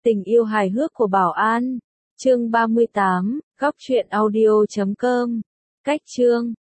Tình yêu hài hước của Bảo An. Chương 38, góc truyện audio.com. Cách chương